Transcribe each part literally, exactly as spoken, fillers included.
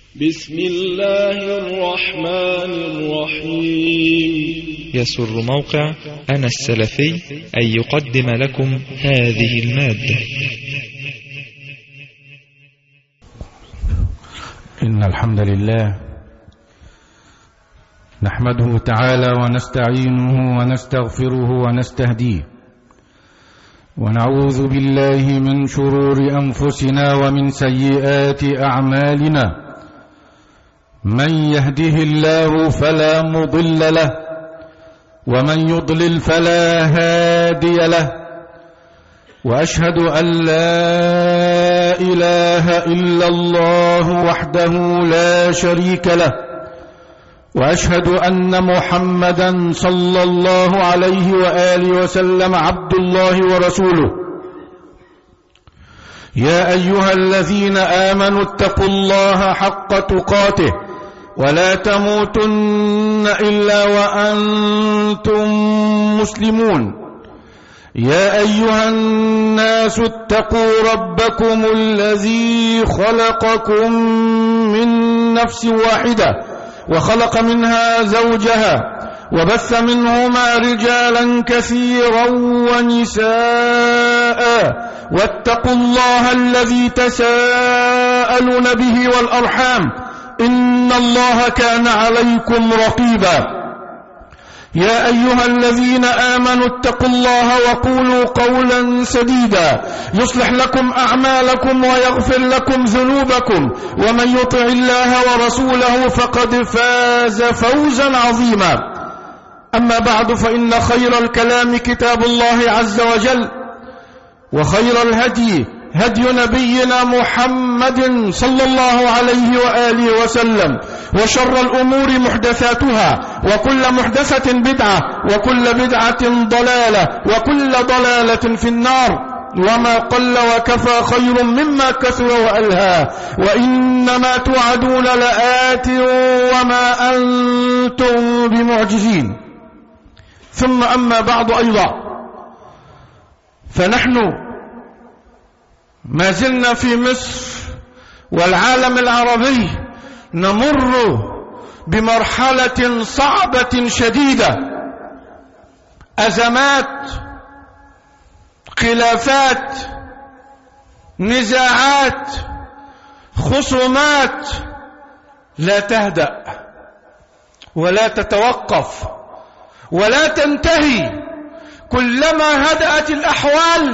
بسم الله الرحمن الرحيم. يسر موقع أنا السلفي أن يقدم لكم هذه المادة. إن الحمد لله نحمده تعالى ونستعينه ونستغفره ونستهديه، ونعوذ بالله من شرور أنفسنا ومن سيئات أعمالنا. من يهده الله فلا مضل له، ومن يضلل فلا هادي له، وأشهد أن لا إله إلا الله وحده لا شريك له، وأشهد أن محمدا صلى الله عليه وآله وسلم عبد الله ورسوله. يا أيها الذين آمنوا اتقوا الله حق تقاته ولا تموتن إلا وأنتم مسلمون. يا أيها الناس اتقوا ربكم الذي خلقكم من نفس واحدة وخلق منها زوجها وبث منهما رجالا كثيرا ونساء، واتقوا الله الذي تساءلون به والأرحام إن الله كان عليكم رقيبا. يا أيها الذين آمنوا اتقوا الله وقولوا قولا سديدا يصلح لكم أعمالكم ويغفر لكم ذنوبكم، ومن يطع الله ورسوله فقد فاز فوزا عظيما. أما بعد، فإن خير الكلام كتاب الله عز وجل، وخير الهدي هدي نبينا محمد صلى الله عليه وآله وسلم، وشر الأمور محدثاتها، وكل محدثة بدعة، وكل بدعة ضلالة، وكل ضلالة في النار. وما قل وكفى خير مما كثر وألهى، وإنما توعدون لآت وما أنتم بمعجزين. ثم أما بعد أيضا، فنحن ما زلنا في مصر والعالم العربي نمر بمرحلة صعبة شديدة، أزمات، خلافات، نزاعات، خصومات لا تهدأ ولا تتوقف ولا تنتهي. كلما هدأت الأحوال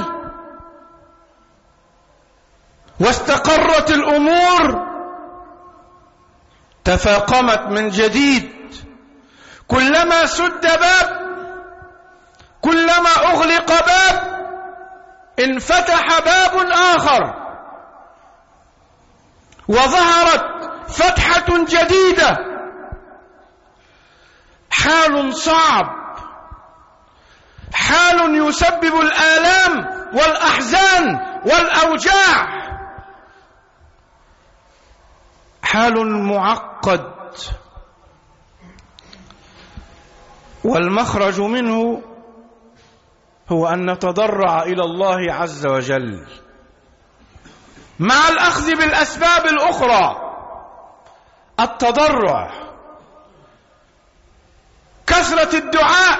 واستقرت الأمور تفاقمت من جديد. كلما سد باب، كلما أغلق باب، انفتح باب آخر، وظهرت فتحة جديدة. حال صعب، حال يسبب الآلام والأحزان والأوجاع، حال معقد، والمخرج منه هو أن نتضرع إلى الله عز وجل مع الأخذ بالأسباب الأخرى. التضرع، كثرة الدعاء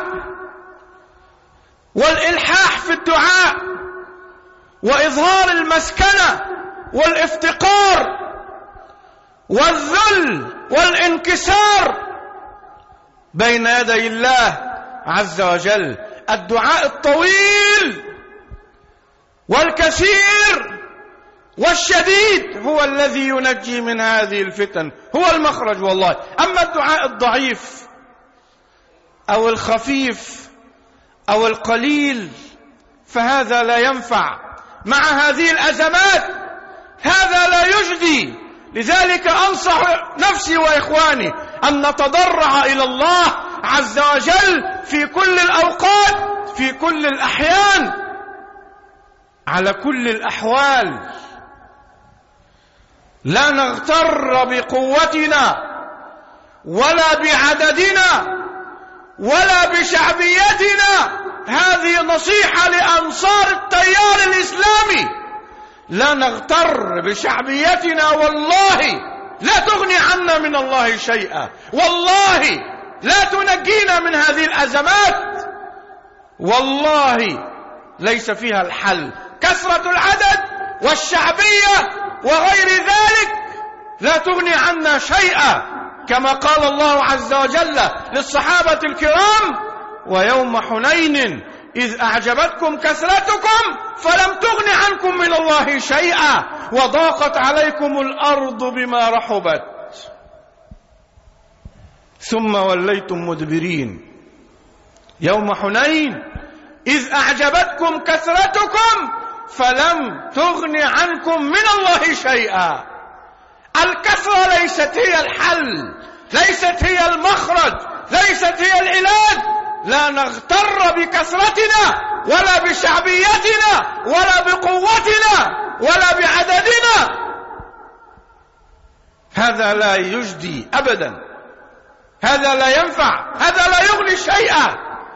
والإلحاح في الدعاء، وإظهار المسكنة والافتقار والذل والانكسار بين يدي الله عز وجل. الدعاء الطويل والكثير والشديد هو الذي ينجي من هذه الفتن، هو المخرج والله. أما الدعاء الضعيف أو الخفيف أو القليل فهذا لا ينفع مع هذه الأزمات، هذا لا يجدي. لذلك أنصح نفسي وإخواني أن نتضرع إلى الله عز وجل في كل الأوقات، في كل الأحيان، على كل الأحوال. لا نغتر بقوتنا ولا بعددنا ولا بشعبيتنا. هذه نصيحة لأنصار التيار الإسلامي. لا نغتر بشعبيتنا، والله لا تغني عنا من الله شيئا، والله لا تنجينا من هذه الأزمات، والله ليس فيها الحل. كثرة العدد والشعبية وغير ذلك لا تغني عنا شيئا، كما قال الله عز وجل للصحابة الكرام: ويوم حنين إذ أعجبتكم كثرتكم فلم تغن عنكم من الله شيئا وضاقت عليكم الأرض بما رحبت ثم وليتم مدبرين. يوم حنين إذ أعجبتكم كثرتكم فلم تغن عنكم من الله شيئا. الكثرة ليست هي الحل، ليست هي المخرج، ليست هي العلاج. لا نغتر بكثرتنا ولا بشعبيتنا ولا بقوتنا ولا بعددنا، هذا لا يجدي أبدا، هذا لا ينفع، هذا لا يغني شيئا.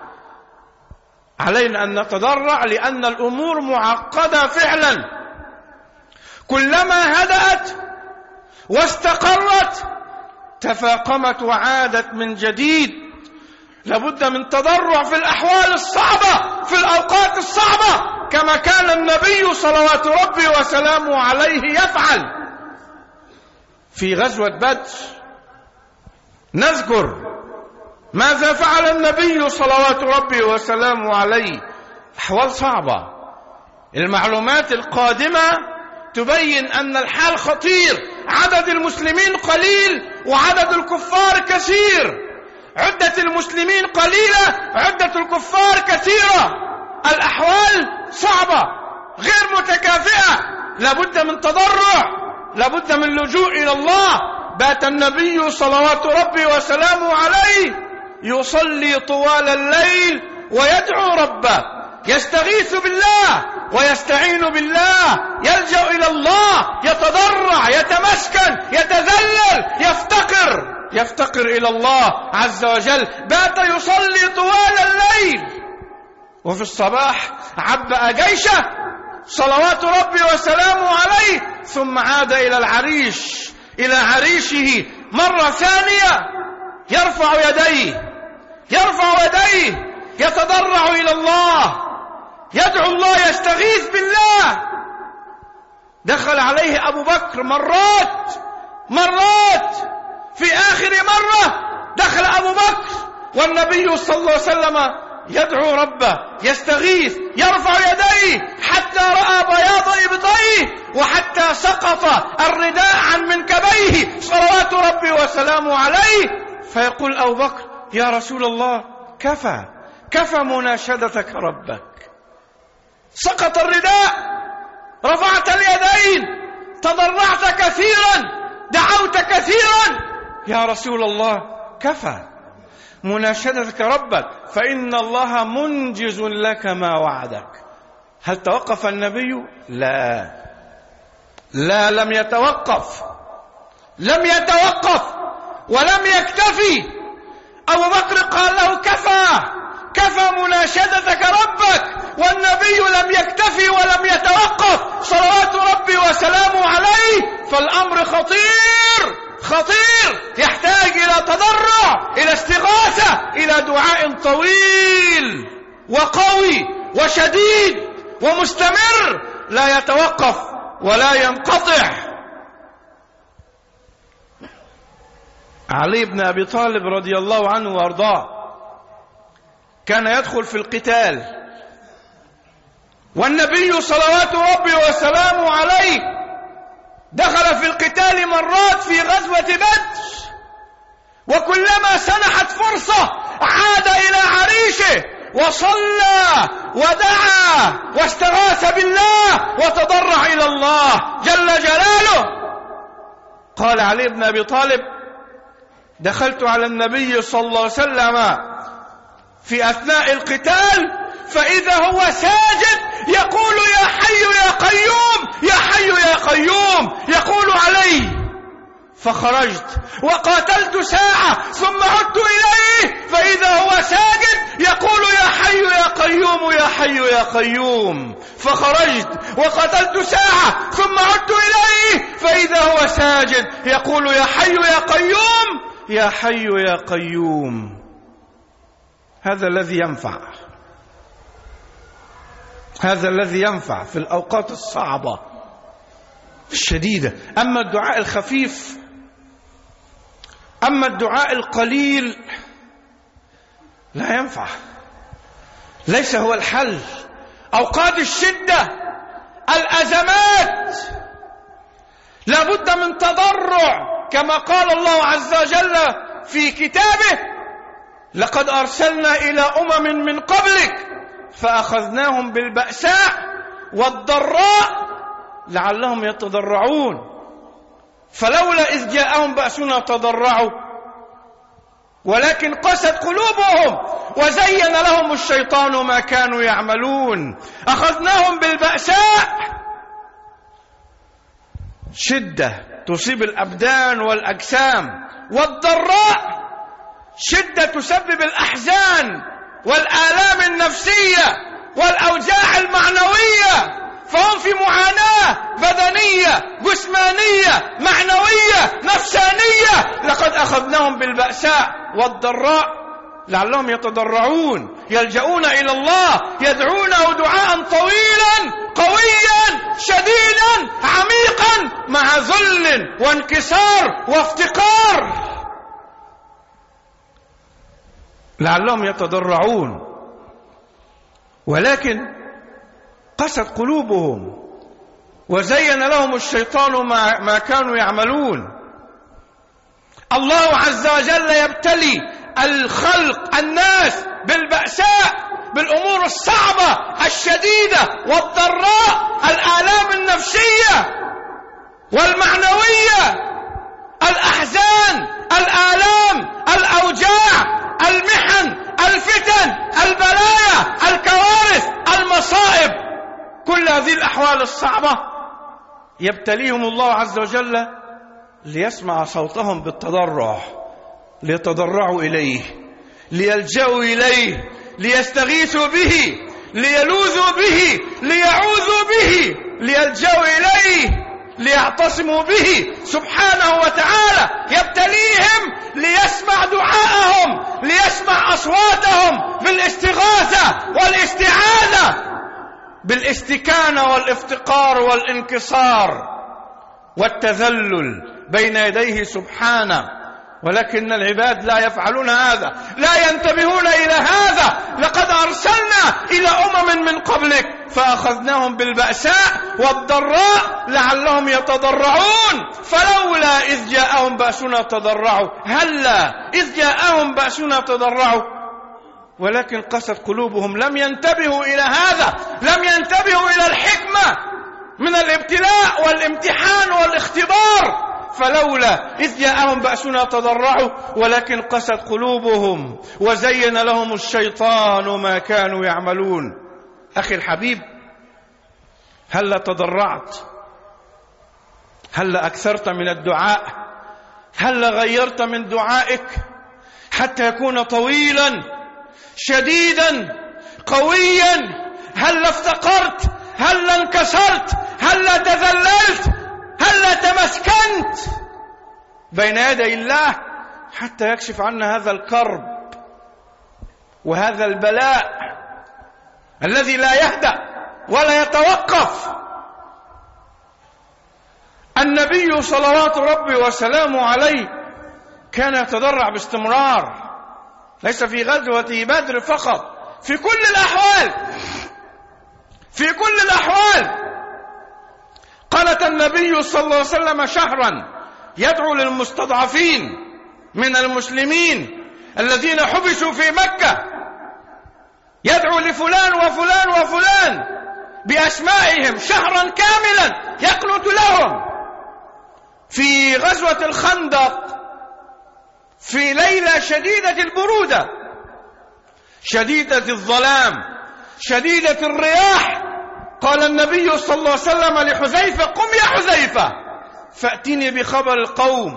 علينا أن نتضرع لأن الأمور معقدة فعلا. كلما هدأت واستقرت تفاقمت وعادت من جديد. لابد من تضرع في الأحوال الصعبة، في الأوقات الصعبة، كما كان النبي صلوات ربي وسلامه عليه يفعل. في غزوة بدر نذكر ماذا فعل النبي صلوات ربي وسلامه عليه. أحوال صعبة، المعلومات القادمة تبين أن الحال خطير، عدد المسلمين قليل وعدد الكفار كثير، عدة المسلمين قليلة، عدة الكفار كثيرة، الأحوال صعبة غير متكافئة. لابد من تضرع، لابد من لجوء إلى الله. بات النبي صلوات ربي وسلامه عليه يصلي طوال الليل ويدعو ربه، يستغيث بالله ويستعين بالله، يلجأ إلى الله، يتضرع، يتمسكن، يتذلل، يفتقر يفتقر إلى الله عز وجل. بات يصلي طوال الليل، وفي الصباح عبأ جيشه صلوات ربي وسلامه عليه، ثم عاد إلى العريش، إلى عريشه مرة ثانية، يرفع يديه يرفع يديه يتضرع إلى الله، يدعو الله، يستغيث بالله. دخل عليه أبو بكر مرات مرات في آخر مرة دخل أبو بكر والنبي صلى الله عليه وسلم يدعو ربه، يستغيث، يرفع يديه، حتى رأى بياض إبطيه وحتى سقط الرداء عن منكبيه صلوات ربي وسلامه عليه. فيقول أبو بكر: يا رسول الله، كفى كفى مناشدتك ربك، سقط الرداء، رفعت اليدين، تضرعت كثيرا، دعوت كثيرا، يا رسول الله كفى مناشدتك ربك، فإن الله منجز لك ما وعدك. هل توقف النبي؟ لا لا لم يتوقف، لم يتوقف ولم يكتفي. أبو بكر قال له: كفى كفى مناشدتك ربك، والنبي لم يكتفي ولم يتوقف صلوات ربي وسلامه عليه. فالأمر خطير خطير، يحتاج إلى تضرع، إلى استغاثة، إلى دعاء طويل وقوي وشديد ومستمر لا يتوقف ولا ينقطع. علي بن أبي طالب رضي الله عنه وارضاه كان يدخل في القتال، والنبي صلوات ربي وسلامه عليه دخل في القتال مرات في غزوة بدر، وكلما سنحت فرصة عاد إلى عريشه وصلى ودعا واستغاث بالله وتضرع إلى الله جل جلاله. قال علي بن أبي طالب: دخلت على النبي صلى الله عليه وسلم في أثناء القتال فإذا هو ساجد يقول: يا حي يا قيوم، يا حي يا قيوم، يقول علي. فخرجت وقاتلت ساعة ثم عدت إليه فإذا هو ساجد يقول يا حي يا قيوم يا حي يا قيوم. فخرجت وقاتلت ساعة ثم عدت إليه فإذا هو ساجد يقول يا حي يا قيوم يا حي يا قيوم. هذا الذي ينفع، هذا الذي ينفع في الأوقات الصعبة الشديدة. أما الدعاء الخفيف، أما الدعاء القليل لا ينفع، ليس هو الحل. أوقات الشدة، الأزمات، لابد من تضرع كما قال الله عز وجل في كتابه: لقد أرسلنا إلى أمم من قبلك فأخذناهم بالبأساء والضراء لعلهم يتضرعون. فلولا إذ جاءهم بأسنا تضرعوا ولكن قست قلوبهم وزين لهم الشيطان ما كانوا يعملون. أخذناهم بالبأساء، شدة تصيب الأبدان والأجسام، والضراء شدة تسبب الأحزان والآلام النفسية والأوجاع المعنوية، فهم في معاناة بدنية جسمانية معنوية نفسانية. لقد أخذناهم بالبأساء والضراء لعلهم يتضرعون، يلجؤون إلى الله، يدعونه دعاء طويلا قويا شديدا عميقا مع ذل وانكسار وافتقار، لعلهم يتضرعون. ولكن قست قلوبهم وزين لهم الشيطان ما كانوا يعملون. الله عز وجل يبتلي الخلق الناس بالبأساء، بالأمور الصعبة الشديدة والضراء، الآلام النفسية والمعنوية، الأحزان، الآلام، الأوجاع، المحن، الفتن، البلايا، الكوارث، المصائب. كل هذه الأحوال الصعبة يبتليهم الله عز وجل ليسمع صوتهم بالتضرع، ليتضرعوا إليه، ليلجأوا إليه، ليستغيثوا به، ليلوذوا به، ليعوذوا به، ليلجأوا إليه، ليعتصموا به سبحانه وتعالى. يبتليهم ليسمع دعاءهم، ليسمع أصواتهم بالاستغاثة والاستعانة، بالاستكانة والافتقار والانكسار والتذلل بين يديه سبحانه. ولكن العباد لا يفعلون هذا، لا ينتبهون إلى هذا. لقد أرسلنا إلى أمم من قبلك فأخذناهم بالبأساء والضراء لعلهم يتضرعون. فلولا إذ جاءهم بأسنا تضرعوا، هلا إذ جاءهم بأسنا تضرعوا ولكن قست قلوبهم. لم ينتبهوا إلى هذا، لم ينتبهوا إلى الحكمة من الابتلاء والامتحان والاختبار. فلولا إذ جاءهم بأسنا تضرعوا ولكن قست قلوبهم وزين لهم الشيطان ما كانوا يعملون. أخي الحبيب، هل تضرعت؟ هل أكثرت من الدعاء؟ هل غيرت من دعائك حتى يكون طويلا شديدا قويا؟ هل افتقرت؟ هل انكسرت؟ هل تذللت؟ هل تمسكنت بين يدي الله حتى يكشف عنا هذا الكرب وهذا البلاء الذي لا يهدأ ولا يتوقف؟ النبي صلوات ربي وسلامه عليه كان يتضرع باستمرار، ليس في غزوة بدر فقط، في كل الأحوال، في كل الأحوال. قالت النبي صلى الله عليه وسلم شهرا يدعو للمستضعفين من المسلمين الذين حبسوا في مكة، يدعو لفلان وفلان وفلان بأسمائهم شهرا كاملا يقنت لهم. في غزوة الخندق في ليلة شديدة البرودة، شديدة الظلام، شديدة الرياح، قال النبي صلى الله عليه وسلم لحذيفة: قم يا حذيفة فأتني بخبر القوم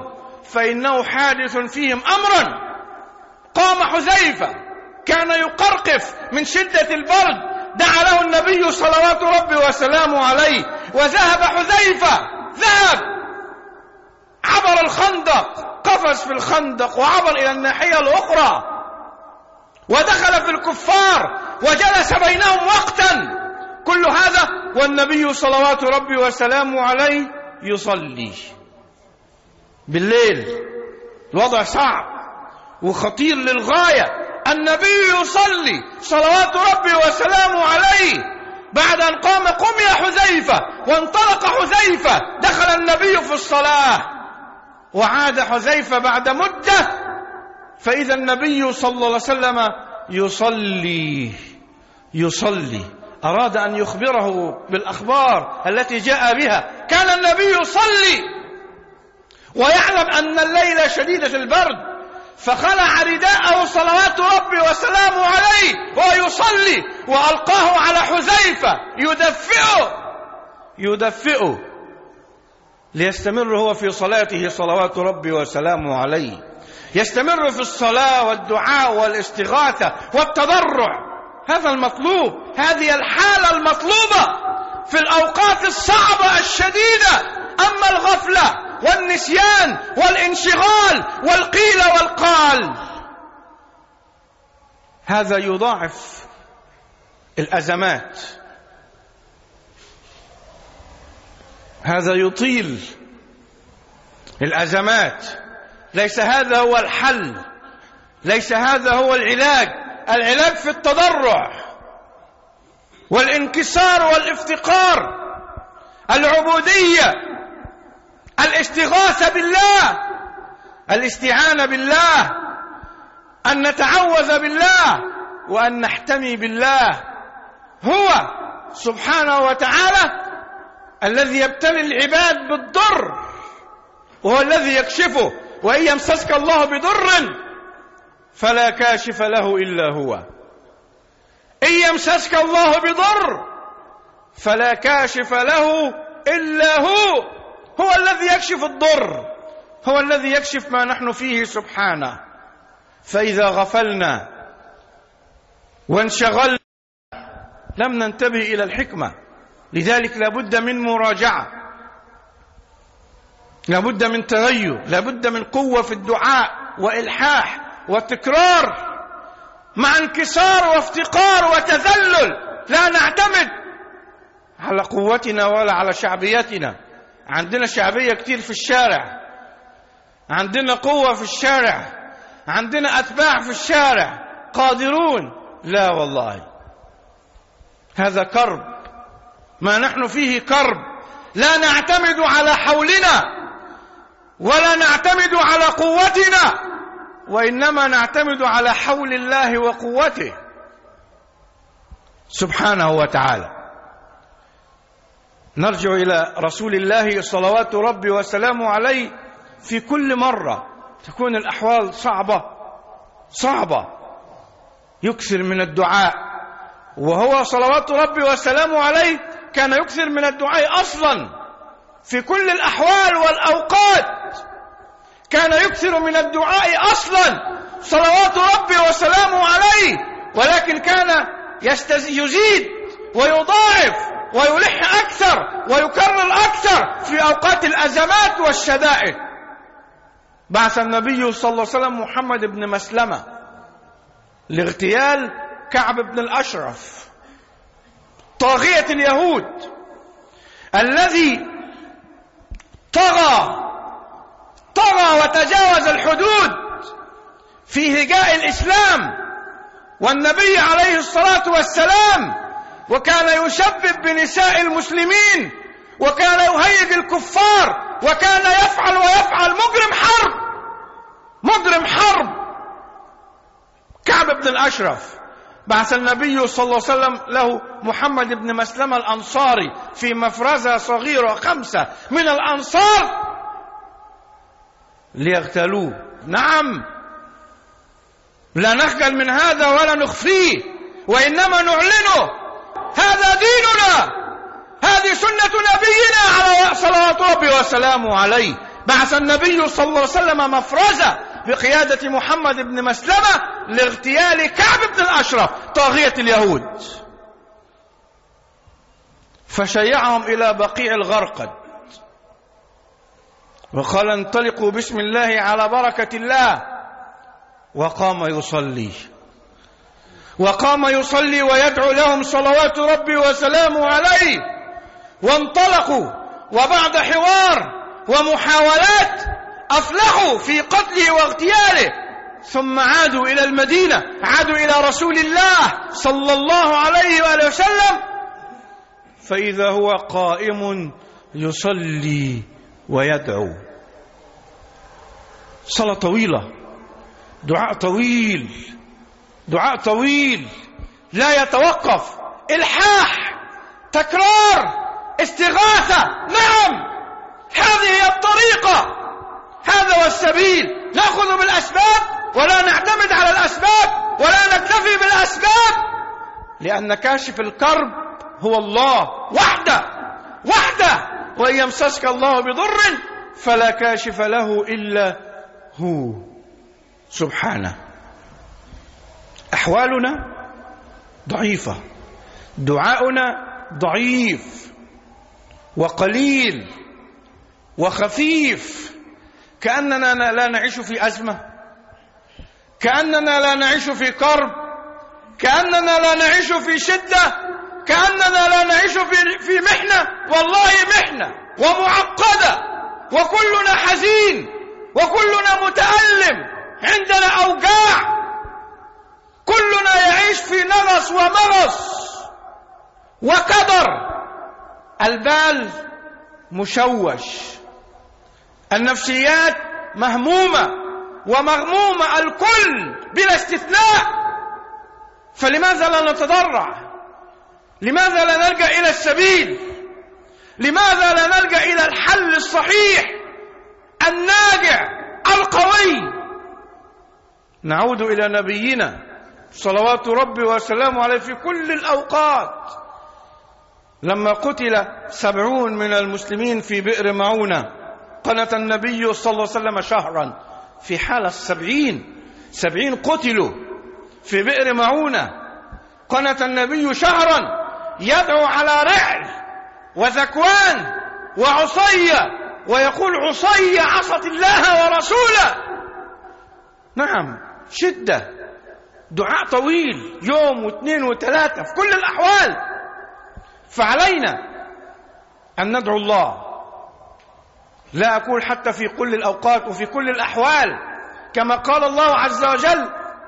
فإنه حادث فيهم أمرا. قام حذيفة كان يقرقف من شدة البرد، دعا له النبي صلوات ربي وسلامه عليه، وذهب حذيفة، ذهب عبر الخندق، قفز في الخندق وعبر إلى الناحية الأخرى ودخل في الكفار وجلس بينهم وقتا. كل هذا والنبي صلوات ربي وسلامه عليه يصلي بالليل. الوضع صعب وخطير للغاية. النبي يصلي صلوات ربي وسلامه عليه. بعد أن قام قم يا حذيفة، وانطلق حذيفة، دخل النبي في الصلاة وعاد حذيفة بعد مدة، فإذا النبي صلى الله عليه وسلم يصلي يصلي أراد أن يخبره بالأخبار التي جاء بها. كان النبي يصلي ويعلم أن الليلة شديدة البرد، فخلع رداءه صلوات ربي وسلامه عليه وهو يصلي، وألقاه على حذيفة يدفئه يدفئه ليستمر هو في صلاته صلوات ربي وسلامه عليه، يستمر في الصلاة والدعاء والاستغاثة والتضرع. هذا المطلوب، هذه الحالة المطلوبة في الأوقات الصعبة الشديدة. أما الغفلة والنسيان والانشغال والقيل والقال، هذا يضاعف الأزمات، هذا يطيل الأزمات. ليس هذا هو الحل، ليس هذا هو العلاج. العلاج في التضرع والانكسار والافتقار، العبودية، الاستغاثة بالله، الاستعانة بالله، أن نتعوذ بالله وأن نحتمي بالله. هو سبحانه وتعالى الذي يبتلي العباد بالضر، وهو الذي يكشفه. وإن يمسسك الله بضر فلا كاشف له إلا هو. إن يمسسك الله بضر فلا كاشف له إلا هو. هو الذي يكشف الضر، هو الذي يكشف ما نحن فيه سبحانه. فإذا غفلنا وانشغلنا لم ننتبه إلى الحكمة. لذلك لابد من مراجعة، لابد من تغير، لابد من قوة في الدعاء وإلحاح وتكرار، مع انكسار وافتقار وتذلل. لا نعتمد على قوتنا ولا على شعبيتنا. عندنا شعبية كتير في الشارع، عندنا قوة في الشارع، عندنا أتباع في الشارع قادرون. لا والله، هذا كرب، ما نحن فيه كرب. لا نعتمد على حولنا ولا نعتمد على قوتنا، وإنما نعتمد على حول الله وقوته سبحانه وتعالى. نرجع إلى رسول الله صلوات ربي وسلامه عليه. في كل مرة تكون الأحوال صعبة صعبة يكثر من الدعاء، وهو صلوات ربي وسلامه عليه كان يكثر من الدعاء أصلا في كل الأحوال والأوقات. كان يكثر من الدعاء أصلا صلوات ربي وسلامه عليه، ولكن كان يزيد ويضاعف ويلح أكثر ويكرر أكثر في أوقات الأزمات والشدائد. بعث النبي صلى الله عليه وسلم محمد بن مسلمة لاغتيال كعب بن الأشرف طاغية اليهود الذي طغى طغى وتجاوز الحدود في هجاء الإسلام والنبي عليه الصلاة والسلام، وكان يشبب بنساء المسلمين، وكان يهيج الكفار، وكان يفعل ويفعل. مجرم حرب، مجرم حرب كعب بن الأشرف. بعث النبي صلى الله عليه وسلم له محمد بن مسلمة الأنصاري في مفرزة صغيرة، خمسة من الأنصار ليغتالوه. نعم، لا نخجل من هذا ولا نخفيه، وإنما نعلنه. هذا ديننا، هذه سنة نبينا على صلوات ربي وسلامه عليه. بعث النبي صلى الله عليه وسلم مفرزة بقيادة محمد بن مسلمة لاغتيال كعب بن الأشرف طاغية اليهود، فشيعهم إلى بقيع الغرقد وقال انطلقوا بسم الله على بركة الله، وقام يصلي وقام يصلي ويدعو لهم صلوات ربي وسلامه عليه، وانطلقوا وبعد حوار ومحاولات أفلحوا في قتله واغتياله، ثم عادوا إلى المدينة، عادوا إلى رسول الله صلى الله عليه وآله وسلم، فإذا هو قائم يصلي ويدعو. صلاة طويلة، دعاء طويل، دعاء طويل لا يتوقف، إلحاح، تكرار، استغاثة. نعم، هذه هي الطريقة، هذا هو السبيل. نأخذ بالأسباب ولا نعتمد على الأسباب ولا نكتفي بالأسباب، لأن كاشف الكرب هو الله وحده وحده، وإن يمسسك الله بضر فلا كاشف له إلا هو سبحانه. أحوالنا ضعيفة، دعاؤنا ضعيف وقليل وخفيف، كأننا لا نعيش في أزمة، كأننا لا نعيش في كرب، كأننا لا نعيش في شدة، كأننا لا نعيش في في محنة. والله محنة ومعقدة، وكلنا حزين وكلنا متألم، عندنا أوجاع، كلنا يعيش في نغص ومغص وكدر، البال مشوش، النفسيات مهمومة ومغمومة، الكل بلا استثناء. فلماذا لا نتضرع؟ لماذا لا نلجأ إلى السبيل؟ لماذا لا نلجأ إلى الحل الصحيح الناجع القوي؟ نعود إلى نبينا صلوات ربي وسلامه عليه في كل الأوقات. لما قتل سبعون من المسلمين في بئر معونة، قنت النبي صلى الله عليه وسلم شهرا في حال السبعين، سبعين قتلوا في بئر معونة، قنت النبي شهرا يدعو على رعل وذكوان وعصية، ويقول عصية عصت الله ورسوله. نعم، شدة، دعاء طويل، يوم واثنين وثلاثة في كل الأحوال. فعلينا أن ندعو الله، لا أقول حتى في كل الأوقات وفي كل الأحوال، كما قال الله عز وجل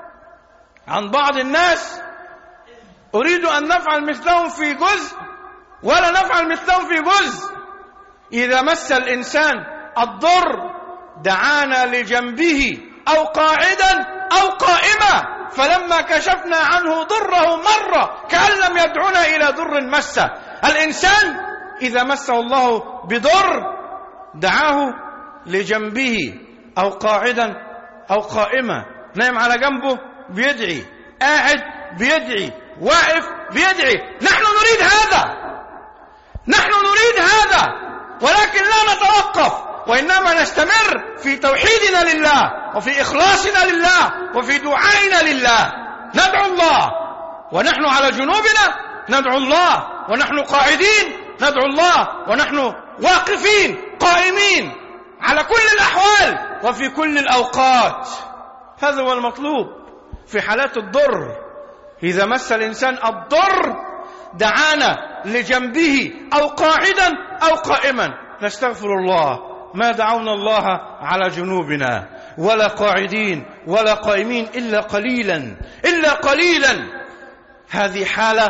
عن بعض الناس: أريد أن نفعل مثلهم في جزء ولا نفعل مثلهم في جزء. إذا مس الإنسان الضر دعانا لجنبه أو قاعدا أو قائما، فلما كشفنا عنه ضره مرة كأن لم يدعنا إلى ضر مسه. الإنسان إذا مسه الله بضر دعاه لجنبه أو قاعدا أو قائما، نايم على جنبه بيدعي، قاعد بيدعي، واقف بيدعي. نحن نريد هذا، نحن نريد هذا، ولكن لا نتوقف، وإنما نستمر في توحيدنا لله وفي إخلاصنا لله وفي دعائنا لله. ندعو الله ونحن على جنوبنا، ندعو الله ونحن قاعدين، ندعو الله ونحن واقفين قائمين، على كل الأحوال وفي كل الأوقات. هذا هو المطلوب في حالات الضر. إذا مس الإنسان الضر دعانا لجنبه أو قاعدا أو قائما. نستغفر الله، ما دعونا الله على جنوبنا ولا قاعدين ولا قائمين إلا قليلا إلا قليلا. هذه حالة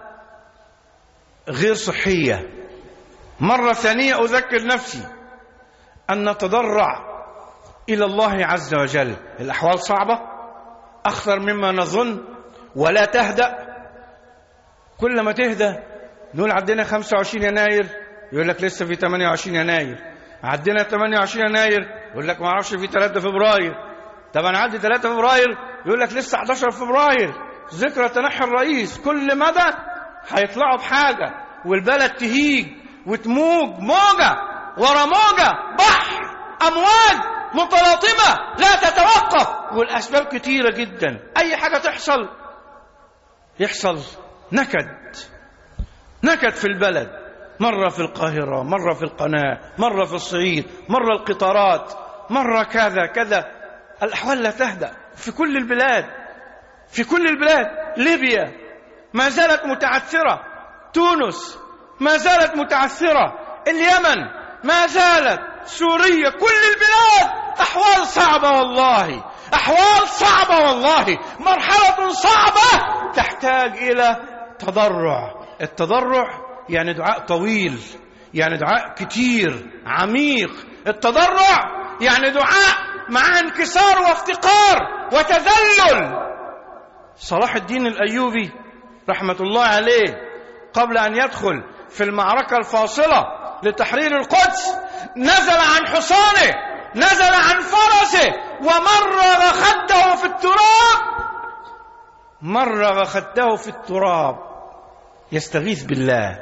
غير صحية. مرة ثانية أذكر نفسي أن نتضرع إلى الله عز وجل. الأحوال صعبة، أخطر مما نظن، ولا تهدأ. كل ما تهدأ نقول عدنا خمسة وعشرين يناير، يقول لك لسه في ثمانية وعشرين يناير. عدنا ثمانية وعشرين يناير، يقول لك ما اعرفش في ثلاثة فبراير. طب انا عدي ثلاثة فبراير، يقول لك لسه أحد عشر فبراير ذكرى تنحي الرئيس. كل مدى هيطلعوا بحاجة والبلد تهيج وتموج موجة ورا موجة، بحر أمواج متلاطمة لا تتوقف، والأسباب كتيرة جدا. أي حاجة تحصل يحصل نكد نكد في البلد، مرة في القاهرة، مرة في القناة، مرة في الصعيد، مرة القطارات، مرة كذا كذا. الأحوال لا تهدأ في كل البلاد، في كل البلاد. ليبيا ما زالت متعثرة، تونس ما زالت متعثرة، اليمن ما زالت، سوريا، كل البلاد أحوال صعبة والله، أحوال صعبة والله، مرحلة صعبة تحتاج إلى تضرع. التضرع يعني دعاء طويل، يعني دعاء كتير عميق. التضرع يعني دعاء مع انكسار وافتقار وتذلل. صلاح الدين الأيوبي رحمة الله عليه قبل أن يدخل في المعركة الفاصلة لتحرير القدس نزل عن حصانه، نزل عن فرسه، ومرغ خده في التراب، مرغ خده في التراب يستغيث بالله.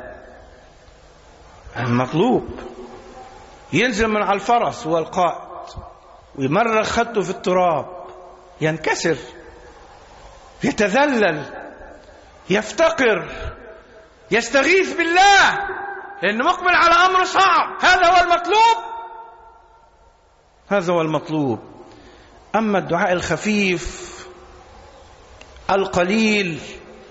المطلوب ينزل من على الفرس والقائد ويمرغ خده في التراب، ينكسر، يتذلل، يفتقر، يستغيث بالله، لأنه مقبل على أمر صعب. هذا هو المطلوب، هذا هو المطلوب. أما الدعاء الخفيف القليل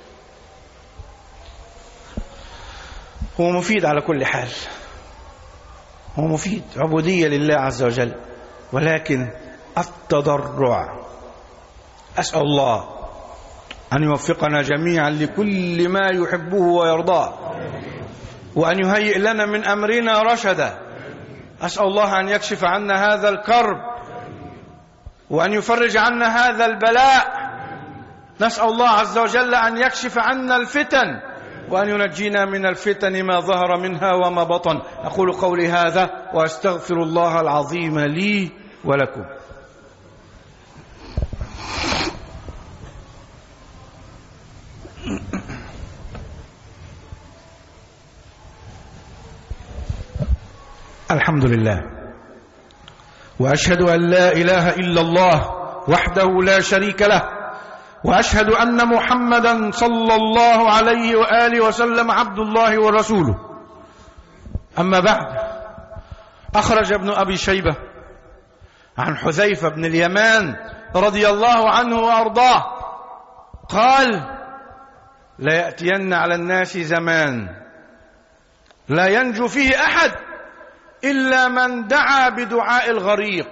هو مفيد على كل حال، هو مفيد، عبودية لله عز وجل، ولكن التضرع. أسأل الله أن يوفقنا جميعا لكل ما يحبه ويرضاه، وأن يهيئ لنا من أمرنا رشدا. أسأل الله أن يكشف عنا هذا الكرب، وأن يفرج عنا هذا البلاء. نسأل الله عز وجل أن يكشف عنا الفتن، وأن ينجينا من الفتن ما ظهر منها وما بطن. أقول قولي هذا وأستغفر الله العظيم لي ولكم. الحمد لله، وأشهد أن لا إله إلا الله وحده لا شريك له، وأشهد أن محمدا صلى الله عليه وآله وسلم عبد الله ورسوله. أما بعد، أخرج ابن أبي شيبة عن حذيفة بن اليمان رضي الله عنه وأرضاه قال: لا يأتين على الناس زمان لا ينجو فيه أحد إلا من دعا بدعاء الغريق.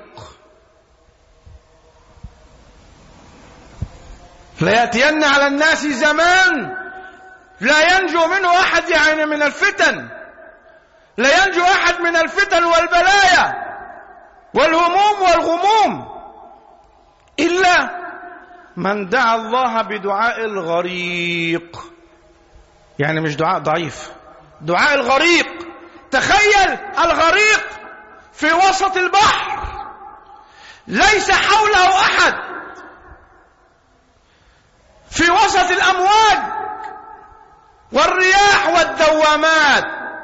لا يأتين على الناس زمان لا ينجو منه أحد، يعني من الفتن، لا ينجو أحد من الفتن والبلايا والهموم والغموم إلا من دعا الله بدعاء الغريق. يعني مش دعاء ضعيف، دعاء الغريق. تخيل الغريق في وسط البحر، ليس حوله أحد، في وسط الأمواج والرياح والدوامات.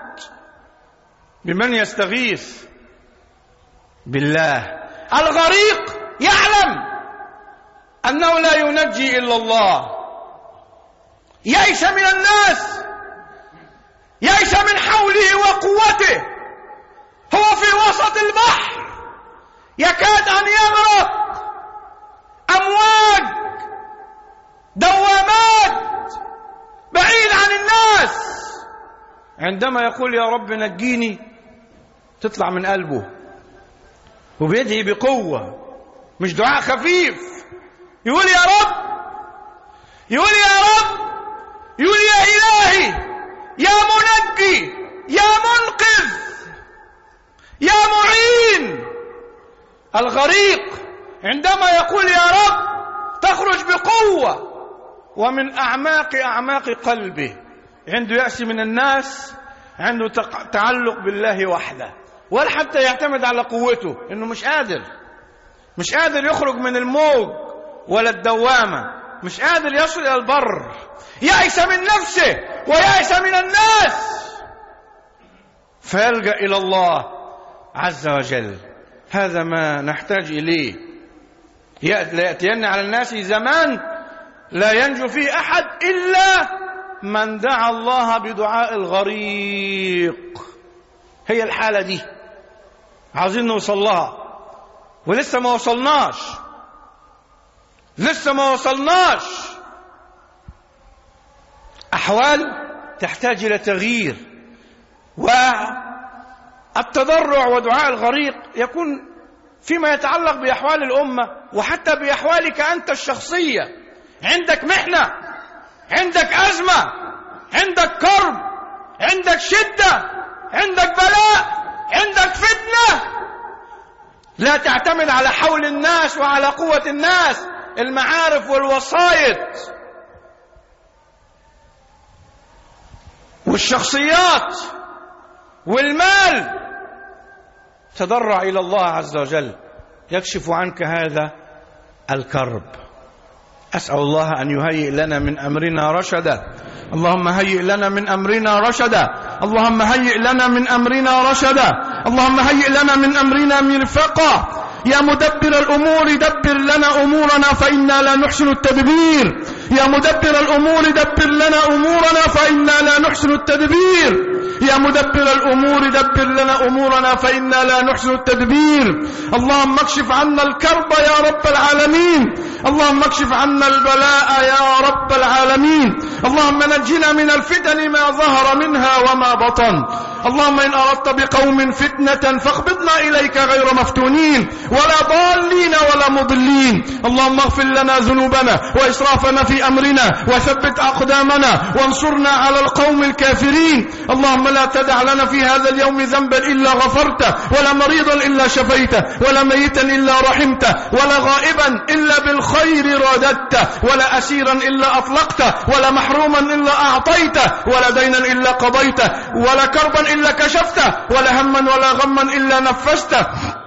بمن يستغيث؟ بالله. الغريق يعلم أنه لا ينجي إلا الله، يئس من الناس، يئس من حوله وقوته، هو في وسط البحر يكاد أن يغرق، أمواج، دوامات، بعيد عن الناس. عندما يقول يا رب نجيني تطلع من قلبه، وبيدعي بقوة، مش دعاء خفيف. يقول يا رب، يقول يا رب، يقول يا إلهي، يا منجي، يا منقذ، يا معين. الغريق عندما يقول يا رب تخرج بقوة ومن أعماق أعماق قلبه. عنده يأس من الناس، عنده تعلق بالله وحده، ولا حتى يعتمد على قوته، إنه مش قادر مش قادر يخرج من الموج ولا الدوامة، مش قادر يصل إلى البر. يأس من نفسه ويأس من الناس، فيلجأ إلى الله عز وجل. هذا ما نحتاج إليه. يأتين على الناس زمان لا ينجو فيه أحد إلا من دعا الله بدعاء الغريق. هي الحالة دي عاوزين نوصل لها ولسه ما وصلناش، لسه ما وصلناش. أحوال تحتاج إلى تغيير، والتضرع ودعاء الغريق يكون فيما يتعلق بأحوال الأمة وحتى بأحوالك أنت الشخصية. عندك محنة، عندك أزمة، عندك كرب، عندك شدة، عندك بلاء، عندك فتنة، لا تعتمد على حول الناس وعلى قوة الناس، المعارف والوسائط والشخصيات والمال. تضرع إلى الله عز وجل يكشف عنك هذا الكرب. أسأل الله أن يهيئ لنا من أمرنا رشدا. اللهم هيئ لنا من أمرنا رشدا. اللهم هيئ لنا من أمرنا رشدا. اللهم هيئ لنا من أمرنا مرفقا. يا مدبر الأمور دبر لنا أمورنا فإنا لا نحسن التدبير. يا مدبر الأمور دبر لنا أمورنا فإنا لا نحسن التدبير. يا مدبر الأمور دبر لنا أمورنا فإنا لا نحسن التدبير. اللهم اكشف عنا الكرب يا رب العالمين. اللهم اكشف عنا البلاء يا رب العالمين. اللهم نجنا من الفتن ما ظهر منها وما بطن. اللهم إن أردت بقوم فتنة فاقبضنا إليك غير مفتونين ولا ضالين ولا مضلين. اللهم اغفر لنا ذنوبنا وإسرافنا في أمرنا وثبت أقدامنا وانصرنا على القوم الكافرين. اللهم لا تدع لنا في هذا اليوم ذنبا إلا غفرته، ولا مريضا إلا شفيته، ولا ميتا إلا رحمته، ولا غائبا إلا بالخير رددته، ولا أسيرا إلا أطلقته، ولا محروما إلا أعطيته، ولا دينا إلا قضيته، ولا كربا إلا كشفته، ولا هما ولا غما إلا نفسته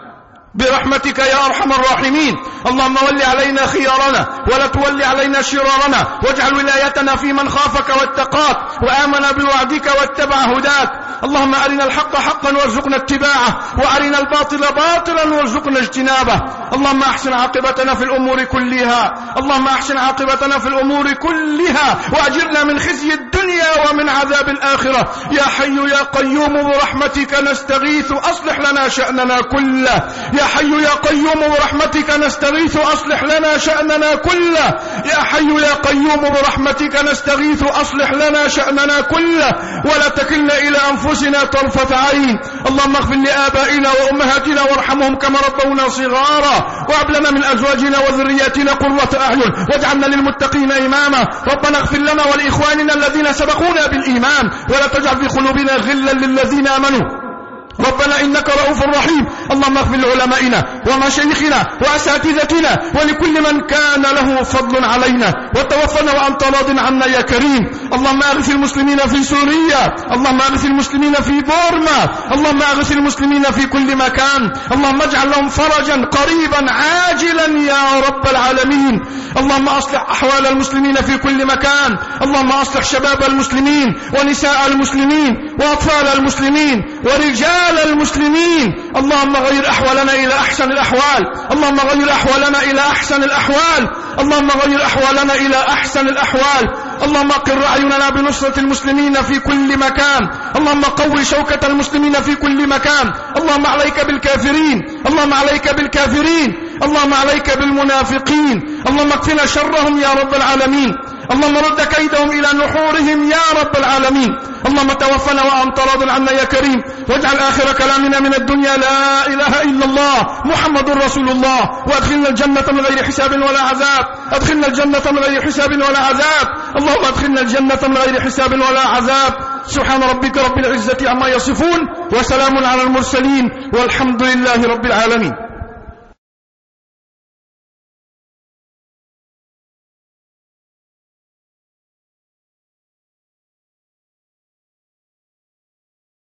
برحمتك يا أرحم الراحمين. اللهم ول علينا خيارنا ولا تول علينا شرارنا، واجعل ولايتنا في من خافك واتقاك وآمن بوعدك واتبع هداك. اللهم أرنا الحق حقا وارزقنا اتباعه، وأرنا الباطل باطلا وارزقنا اجتنابه. اللهم أحسن عاقبتنا في الأمور كلها. اللهم أحسن عاقبتنا في الأمور كلها وأجرنا من خزي الدنيا ومن عذاب الآخرة. يا حي يا قيوم برحمتك نستغيث أصلح لنا شأننا كله. يا حي يا قيوم برحمتك نستغيث أصلح لنا شأننا كله. يا حي يا قيوم برحمتك نستغيث أصلح لنا شأننا كله، ولا تكلنا إلى أنفسنا طرفة عين. اللهم اغفر لآبائنا وأمهاتنا وارحمهم كما ربونا صغارا، وهب لنا من أزواجنا وذرياتنا قرة أعين واجعلنا للمتقين إماما. ربنا اغفر لنا ولإخواننا الذين سبقونا بالإيمان ولا تجعل في قلوبنا غلا للذين آمنوا ربنا إنك رؤوف رحيم. اللهم اغفر لعلمائنا ومشايخنا وأساتذتنا ولكل من كان له فضل علينا، وتوفنا وأنت راض عنا يا كريم. اللهم أغث المسلمين في سوريا، اللهم أغث المسلمين في بورما، اللهم أغث المسلمين في كل مكان. اللهم اجعل لهم فرجا قريبا عاجلا يا رب العالمين. اللهم أصلح أحوال المسلمين في كل مكان. اللهم أصلح شباب المسلمين ونساء المسلمين وأطفال المسلمين ورجال المسلمين. اللهم غير أحوالنا إلى أحسن الأحوال. اللهم غير أحوالنا إلى أحسن الأحوال. اللهم غير أحوالنا إلى أحسن الأحوال. اللهم قر أعيننا بنصرة المسلمين في كل مكان. اللهم قوي شوكة المسلمين في كل مكان. اللهم عليك بالكافرين. اللهم عليك بالكافرين. اللهم عليك بالمنافقين. اللهم اكفنا شرهم يا رب العالمين. اللهم رد كيدهم إلى نحورهم يا رب العالمين. اللهم توفنا وأنت راض عنا يا كريم، واجعل آخر كلامنا من الدنيا لا إله إلا الله محمد رسول الله، وادخلنا الجنة من غير حساب ولا عذاب. ادخلنا الجنة من غير حساب ولا عذاب. اللهم ادخلنا الجنة من غير حساب ولا عذاب. سبحان ربك رب العزة عما يصفون، وسلام على المرسلين، والحمد لله رب العالمين.